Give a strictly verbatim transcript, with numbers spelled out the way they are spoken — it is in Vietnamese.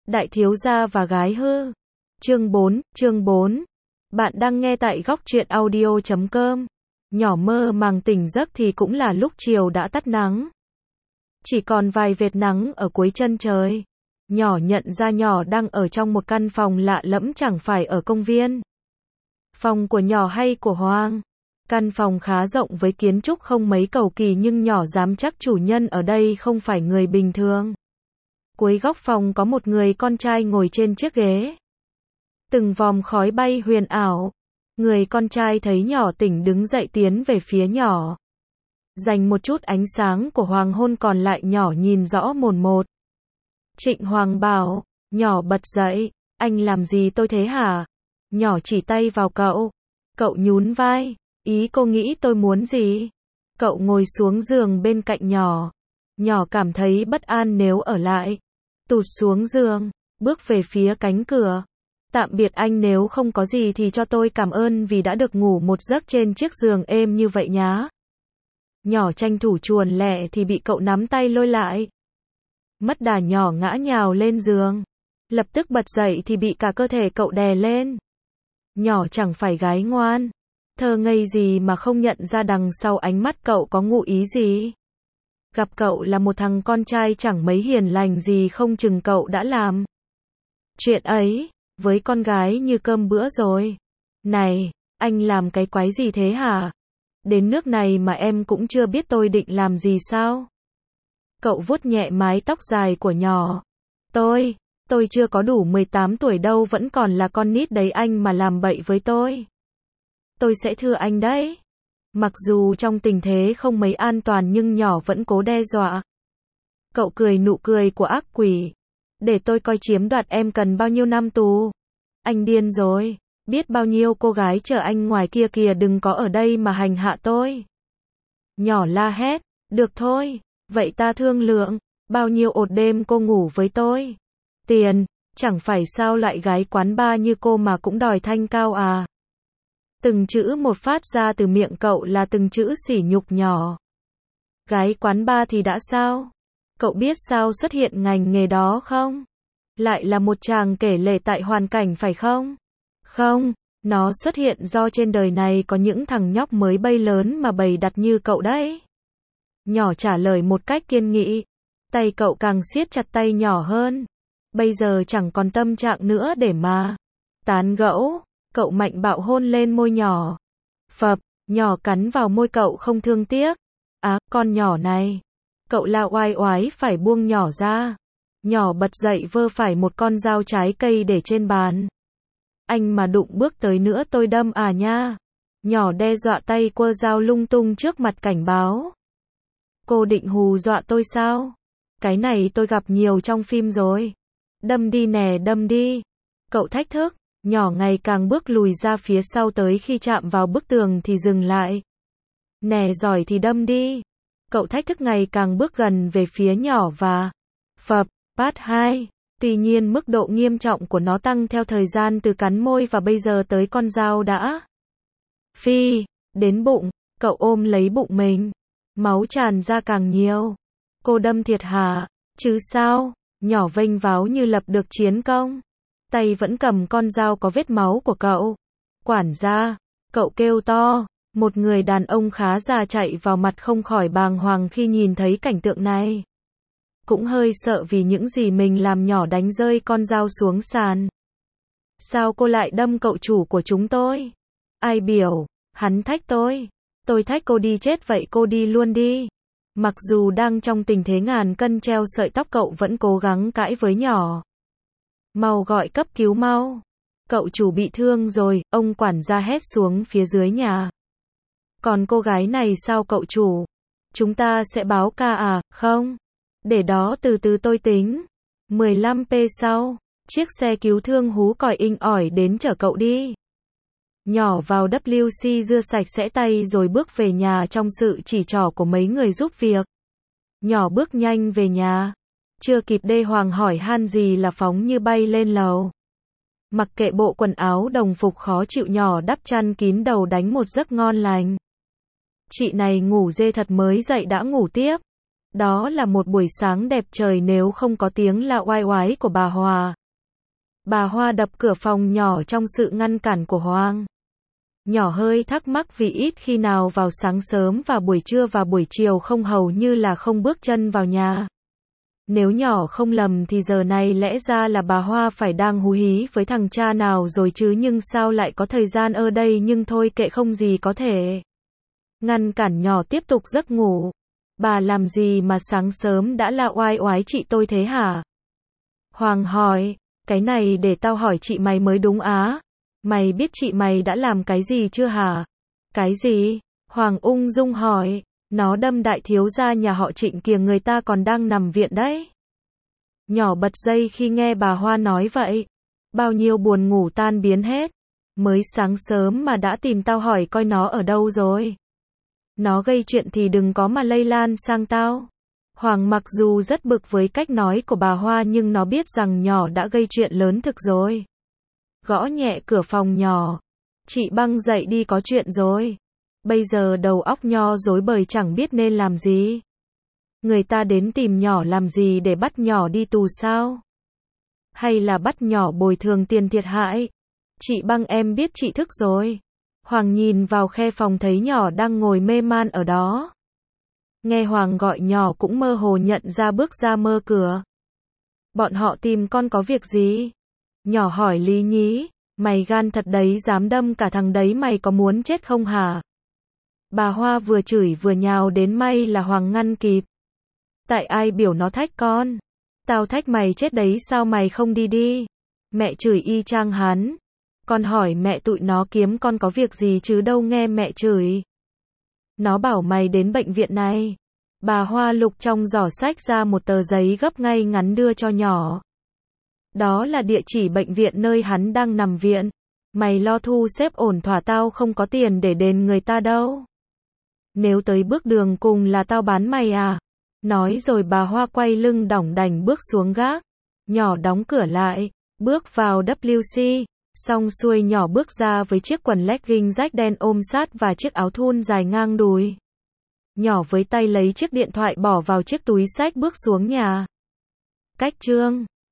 Đại thiếu gia và gái hư. Chương bốn, chương bốn. Bạn đang nghe tại góc truyện audio chấm com. Nhỏ mơ màng tỉnh giấc thì cũng là lúc chiều đã tắt nắng. Chỉ còn vài vệt nắng ở cuối chân trời. Nhỏ nhận ra nhỏ đang ở trong một căn phòng lạ lẫm, chẳng phải ở công viên. Phòng của nhỏ hay của Hoàng? Căn phòng khá rộng với kiến trúc không mấy cầu kỳ, nhưng nhỏ dám chắc chủ nhân ở đây không phải người bình thường. Cuối góc phòng có một người con trai ngồi trên chiếc ghế. Từng vòm khói bay huyền ảo. Người con trai thấy nhỏ tỉnh đứng dậy tiến về phía nhỏ. Dành một chút ánh sáng của hoàng hôn còn lại, nhỏ nhìn rõ mồn một. Trịnh Hoàng bảo, nhỏ bật dậy, anh làm gì tôi thế hả? Nhỏ chỉ tay vào cậu. Cậu nhún vai, ý cô nghĩ tôi muốn gì? Cậu ngồi xuống giường bên cạnh nhỏ. Nhỏ cảm thấy bất an nếu ở lại. Tụt xuống giường, bước về phía cánh cửa. Tạm biệt anh, nếu không có gì thì cho tôi cảm ơn vì đã được ngủ một giấc trên chiếc giường êm như vậy nhá. Nhỏ tranh thủ chuồn lẹ thì bị cậu nắm tay lôi lại. Mất đà, nhỏ ngã nhào lên giường. Lập tức bật dậy thì bị cả cơ thể cậu đè lên. Nhỏ chẳng phải gái ngoan, thơ ngây gì mà không nhận ra đằng sau ánh mắt cậu có ngụ ý gì. Gặp cậu là một thằng con trai chẳng mấy hiền lành gì, không chừng cậu đã làm chuyện ấy với con gái như cơm bữa rồi. Này, anh làm cái quái gì thế hả? Đến nước này mà em cũng chưa biết tôi định làm gì sao? Cậu vuốt nhẹ mái tóc dài của nhỏ. Tôi, tôi chưa có đủ mười tám tuổi đâu, vẫn còn là con nít đấy, anh mà làm bậy với tôi. Tôi sẽ thưa anh đấy. Mặc dù trong tình thế không mấy an toàn nhưng nhỏ vẫn cố đe dọa. Cậu cười nụ cười của ác quỷ. Để tôi coi chiếm đoạt em cần bao nhiêu năm tù. Anh điên rồi, biết bao nhiêu cô gái chờ anh ngoài kia kìa, đừng có ở đây mà hành hạ tôi. Nhỏ la hét, được thôi, vậy ta thương lượng, bao nhiêu ột đêm cô ngủ với tôi? Tiền, chẳng phải sao lại gái quán bar như cô mà cũng đòi thanh cao à? Từng chữ một phát ra từ miệng cậu là từng chữ sỉ nhục nhỏ. Gái quán bar thì đã sao? Cậu biết sao xuất hiện ngành nghề đó không? Lại là một chàng kể lể tại hoàn cảnh phải không? Không, nó xuất hiện do trên đời này có những thằng nhóc mới bay lớn mà bày đặt như cậu đấy. Nhỏ trả lời một cách kiên nghị. Tay cậu càng siết chặt tay nhỏ hơn. Bây giờ chẳng còn tâm trạng nữa để mà tán gẫu. Cậu mạnh bạo hôn lên môi nhỏ. Phập, nhỏ cắn vào môi cậu không thương tiếc. Á, à, con nhỏ này. Cậu la oai oái phải buông nhỏ ra. Nhỏ bật dậy vơ phải một con dao trái cây để trên bàn. Anh mà đụng bước tới nữa tôi đâm à nha. Nhỏ đe dọa, tay quơ dao lung tung trước mặt cảnh báo. Cô định hù dọa tôi sao? Cái này tôi gặp nhiều trong phim rồi. Đâm đi nè, đâm đi. Cậu thách thức. Nhỏ ngày càng bước lùi ra phía sau, tới khi chạm vào bức tường thì dừng lại. Nè, giỏi thì đâm đi. Cậu thách thức ngày càng bước gần về phía nhỏ và phập, part hai. Tuy nhiên mức độ nghiêm trọng của nó tăng theo thời gian, từ cắn môi và bây giờ tới con dao đã phi đến bụng. Cậu ôm lấy bụng mình. Máu tràn ra càng nhiều. Cô đâm thiệt hả? Chứ sao? Nhỏ vênh váo như lập được chiến công. Tay vẫn cầm con dao có vết máu của cậu. Quản gia, cậu kêu to. Một người đàn ông khá già chạy vào, mặt không khỏi bàng hoàng khi nhìn thấy cảnh tượng này. Cũng hơi sợ vì những gì mình làm. Nhỏ đánh rơi con dao xuống sàn. Sao cô lại đâm cậu chủ của chúng tôi? Ai biểu? Hắn thách tôi. Tôi thách cô đi chết vậy cô đi luôn đi. Mặc dù đang trong tình thế ngàn cân treo sợi tóc, cậu vẫn cố gắng cãi với nhỏ. Mau gọi cấp cứu mau. Cậu chủ bị thương rồi, ông quản gia hét xuống phía dưới nhà. Còn cô gái này sao cậu chủ? Chúng ta sẽ báo ca à? Không. Để đó từ từ tôi tính. mười lăm phút sau, chiếc xe cứu thương hú còi inh ỏi đến chở cậu đi. Nhỏ vào vê kép xê rửa sạch sẽ tay rồi bước về nhà trong sự chỉ trỏ của mấy người giúp việc. Nhỏ bước nhanh về nhà. Chưa kịp đê hoàng hỏi han gì là phóng như bay lên lầu. Mặc kệ bộ quần áo đồng phục khó chịu, nhỏ đắp chăn kín đầu đánh một giấc ngon lành. Chị này ngủ dê thật, mới dậy đã ngủ tiếp. Đó là một buổi sáng đẹp trời nếu không có tiếng la oai oái của bà Hòa. Bà Hoa đập cửa phòng nhỏ trong sự ngăn cản của Hoàng. Nhỏ hơi thắc mắc vì ít khi nào vào sáng sớm và buổi trưa và buổi chiều không hầu như là không bước chân vào nhà. Nếu nhỏ không lầm thì giờ này lẽ ra là bà Hoa phải đang hú hí với thằng cha nào rồi chứ, nhưng sao lại có thời gian ở đây, nhưng thôi kệ, không gì có thể ngăn cản nhỏ tiếp tục giấc ngủ. Bà làm gì mà sáng sớm đã la oai oái chị tôi thế hả? Hoàng hỏi, cái này để tao hỏi chị mày mới đúng á. Mày biết chị mày đã làm cái gì chưa hả? Cái gì? Hoàng ung dung hỏi. Nó đâm đại thiếu gia nhà họ Trịnh kìa, người ta còn đang nằm viện đấy. Nhỏ bật dây khi nghe bà Hoa nói vậy. Bao nhiêu buồn ngủ tan biến hết. Mới sáng sớm mà đã tìm tao hỏi coi nó ở đâu rồi. Nó gây chuyện thì đừng có mà lây lan sang tao. Hoàng mặc dù rất bực với cách nói của bà Hoa nhưng nó biết rằng nhỏ đã gây chuyện lớn thực rồi. Gõ nhẹ cửa phòng nhỏ. Chị Băng dậy đi, có chuyện rồi. Bây giờ đầu óc nho rối bời chẳng biết nên làm gì. Người ta đến tìm nhỏ làm gì, để bắt nhỏ đi tù sao? Hay là bắt nhỏ bồi thường tiền thiệt hại? Chị Băng, em biết chị thức rồi. Hoàng nhìn vào khe phòng thấy nhỏ đang ngồi mê man ở đó. Nghe Hoàng gọi nhỏ cũng mơ hồ nhận ra, bước ra mơ cửa. Bọn họ tìm con có việc gì? Nhỏ hỏi Lý Nhí, mày gan thật đấy, dám đâm cả thằng đấy, mày có muốn chết không hả? Bà Hoa vừa chửi vừa nhào đến, may là Hoàng ngăn kịp. Tại ai biểu nó thách con? Tao thách mày chết đấy, sao mày không đi đi? Mẹ chửi y chang hắn. Con hỏi mẹ tụi nó kiếm con có việc gì chứ đâu nghe mẹ chửi. Nó bảo mày đến bệnh viện này. Bà Hoa lục trong giỏ sách ra một tờ giấy gấp ngay ngắn đưa cho nhỏ. Đó là địa chỉ bệnh viện nơi hắn đang nằm viện. Mày lo thu xếp ổn thỏa, tao không có tiền để đền người ta đâu. Nếu tới bước đường cùng là tao bán mày à? Nói rồi bà Hoa quay lưng đỏng đảnh bước xuống gác. Nhỏ đóng cửa lại, bước vào W C. Xong xuôi nhỏ bước ra với chiếc quần legging rách đen ôm sát và chiếc áo thun dài ngang đùi. Nhỏ với tay lấy chiếc điện thoại bỏ vào chiếc túi xách bước xuống nhà. Cách chương